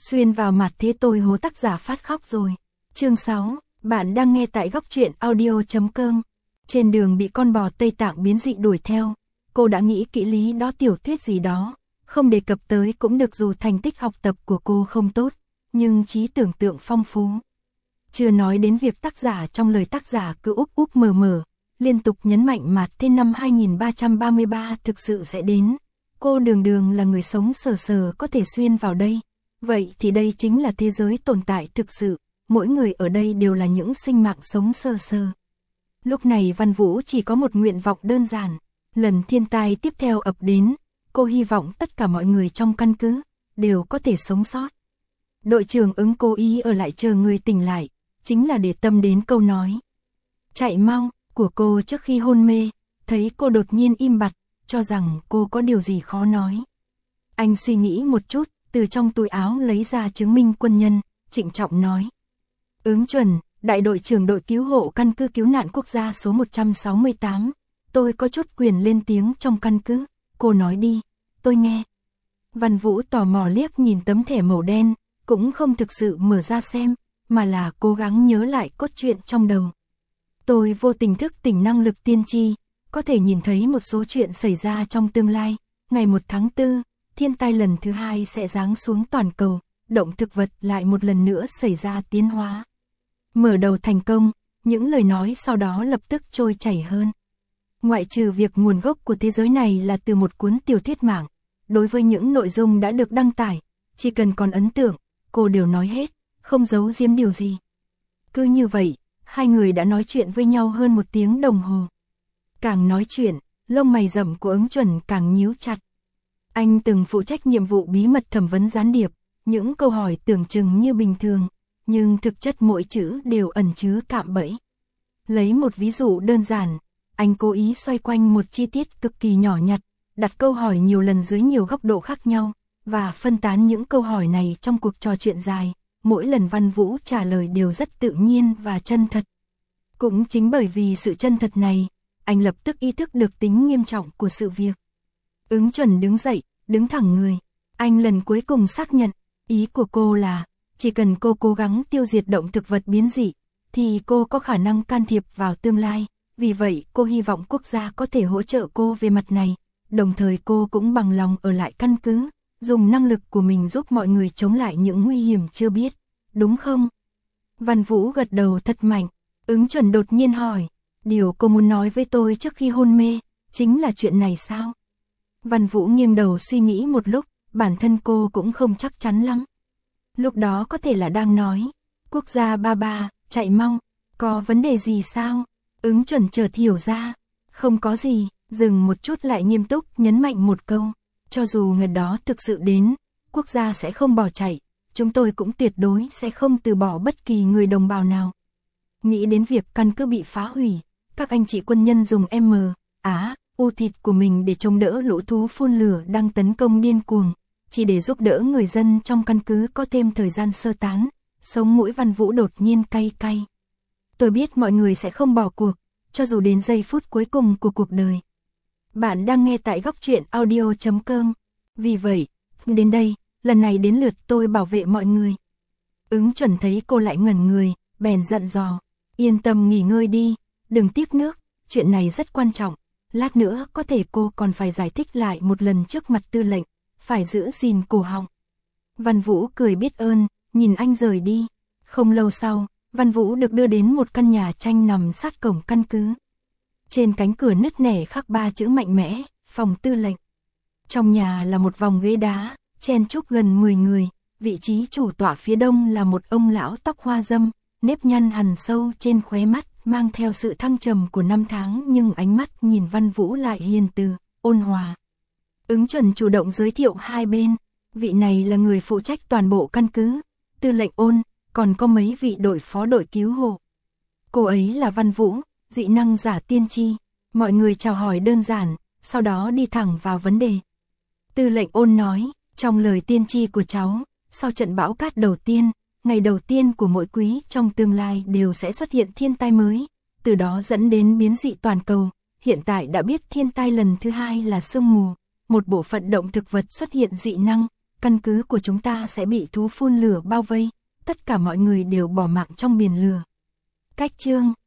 Xuyên vào mặt thế tôi hố tác giả phát khóc rồi. Chương 6, bạn đang nghe tại góc truyện audio.com. Trên đường bị con bò Tây Tạng biến dị đuổi theo, cô đã nghĩ kỹ lý đó tiểu thuyết gì đó, không đề cập tới cũng được dù thành tích học tập của cô không tốt, nhưng trí tưởng tượng phong phú. Chưa nói đến việc tác giả trong lời tác giả cứ úp úp mờ mờ, liên tục nhấn mạnh mặt thế năm 2333 thực sự sẽ đến. Cô đường là người sống sờ sờ có thể xuyên vào đây. Vậy thì đây chính là thế giới tồn tại thực sự, mỗi người ở đây đều là những sinh mạng sống sờ sờ. Lúc này Văn Vũ chỉ có một nguyện vọng đơn giản, lần thiên tai tiếp theo ập đến, cô hy vọng tất cả mọi người trong căn cứ đều có thể sống sót. Đội trưởng Ứng cố ý ở lại chờ người tỉnh lại, chính là để tâm đến câu nói chạy mau của cô trước khi hôn mê, thấy cô đột nhiên im bặt, cho rằng cô có điều gì khó nói. Anh suy nghĩ một chút, từ trong túi áo lấy ra chứng minh quân nhân, trịnh trọng nói. Ứng Chuẩn, đại đội trưởng đội cứu hộ căn cứ cứu nạn quốc gia số 168, tôi có chút quyền lên tiếng trong căn cứ, cô nói đi, tôi nghe. Văn Vũ tò mò liếc nhìn tấm thẻ màu đen, cũng không thực sự mở ra xem, mà là cố gắng nhớ lại cốt truyện trong đầu. Tôi vô tình thức tỉnh năng lực tiên tri, có thể nhìn thấy một số chuyện xảy ra trong tương lai. Ngày 1 tháng 4, thiên tai lần thứ 2 sẽ giáng xuống toàn cầu, động thực vật lại một lần nữa xảy ra tiến hóa. Mở đầu thành công, những lời nói sau đó lập tức trôi chảy hơn. Ngoại trừ việc nguồn gốc của thế giới này là từ một cuốn tiểu thuyết mạng, đối với những nội dung đã được đăng tải, chỉ cần còn ấn tượng, cô đều nói hết, không giấu giếm điều gì. Cứ như vậy, hai người đã nói chuyện với nhau hơn 1 tiếng đồng hồ. Càng nói chuyện, lông mày rậm của Ứng Chuẩn càng nhíu chặt. Anh từng phụ trách nhiệm vụ bí mật thẩm vấn gián điệp, những câu hỏi tưởng chừng như bình thường, nhưng thực chất mỗi chữ đều ẩn chứa cạm bẫy. Lấy một ví dụ đơn giản, anh cố ý xoay quanh một chi tiết cực kỳ nhỏ nhặt, đặt câu hỏi nhiều lần dưới nhiều góc độ khác nhau, và phân tán những câu hỏi này trong cuộc trò chuyện dài. Mỗi lần Văn Vũ trả lời đều rất tự nhiên và chân thật. Cũng chính bởi vì sự chân thật này, anh lập tức ý thức được tính nghiêm trọng của sự việc. Ứng Chuẩn đứng dậy, đứng thẳng người. Anh lần cuối cùng xác nhận, ý của cô là, chỉ cần cô cố gắng tiêu diệt động thực vật biến dị, thì cô có khả năng can thiệp vào tương lai. Vì vậy cô hy vọng quốc gia có thể hỗ trợ cô về mặt này, đồng thời cô cũng bằng lòng ở lại căn cứ, dùng năng lực của mình giúp mọi người chống lại những nguy hiểm chưa biết, đúng không? Văn Vũ gật đầu thật mạnh. Ứng Chuẩn đột nhiên hỏi, điều cô muốn nói với tôi trước khi hôn mê, chính là chuyện này sao? Văn Vũ nghiêng đầu suy nghĩ một lúc, bản thân cô cũng không chắc chắn lắm. Lúc đó có thể là đang nói, quốc gia ba, chạy mau, có vấn đề gì sao? Ứng Chuẩn chợt hiểu ra, không có gì, dừng một chút lại nghiêm túc nhấn mạnh một câu, cho dù ngày đó thực sự đến, quốc gia sẽ không bỏ chạy, chúng tôi cũng tuyệt đối sẽ không từ bỏ bất kỳ người đồng bào nào. Nghĩ đến việc căn cứ bị phá hủy, các anh chị quân nhân dùng U thịt của mình để chống đỡ lũ thú phun lửa đang tấn công điên cuồng, chỉ để giúp đỡ người dân trong căn cứ có thêm thời gian sơ tán, sống mũi Văn Vũ đột nhiên cay cay. Tôi biết mọi người sẽ không bỏ cuộc, cho dù đến giây phút cuối cùng của cuộc đời. Bạn đang nghe tại góc truyện audio.com. Vì vậy, đến đây, lần này đến lượt tôi bảo vệ mọi người. Ứng Chuẩn thấy cô lại ngẩn người, bèn dặn dò, yên tâm nghỉ ngơi đi, đừng tiếc nước, chuyện này rất quan trọng, lát nữa có thể cô còn phải giải thích lại một lần trước mặt tư lệnh, phải giữ gìn cổ họng. Văn Vũ cười biết ơn, nhìn anh rời đi. Không lâu sau, Văn Vũ được đưa đến một căn nhà tranh nằm sát cổng căn cứ. Trên cánh cửa nứt nẻ khắc 3 chữ mạnh mẽ, phòng tư lệnh. Trong nhà là một vòng ghế đá, chen chúc gần 10 người, vị trí chủ tọa phía đông là một ông lão tóc hoa râm, nếp nhăn hằn sâu trên khóe mắt, mang theo sự thăng trầm của năm tháng nhưng ánh mắt nhìn Văn Vũ lại hiền từ, ôn hòa. Ứng Chuẩn chủ động giới thiệu hai bên, vị này là người phụ trách toàn bộ căn cứ, tư lệnh Ôn, còn có mấy vị đội phó đội cứu hộ. Cô ấy là Văn Vũ, dị năng giả tiên tri. Mọi người chào hỏi đơn giản, sau đó đi thẳng vào vấn đề. Tư lệnh Ôn nói, trong lời tiên tri của cháu, sau trận bão cát đầu tiên, ngày đầu tiên của mỗi quý trong tương lai đều sẽ xuất hiện thiên tai mới, từ đó dẫn đến biến dị toàn cầu. Hiện tại đã biết thiên tai lần thứ 2 là sương mù, một bộ phận động thực vật xuất hiện dị năng, căn cứ của chúng ta sẽ bị thú phun lửa bao vây, tất cả mọi người đều bỏ mạng trong biển lửa. Cách chương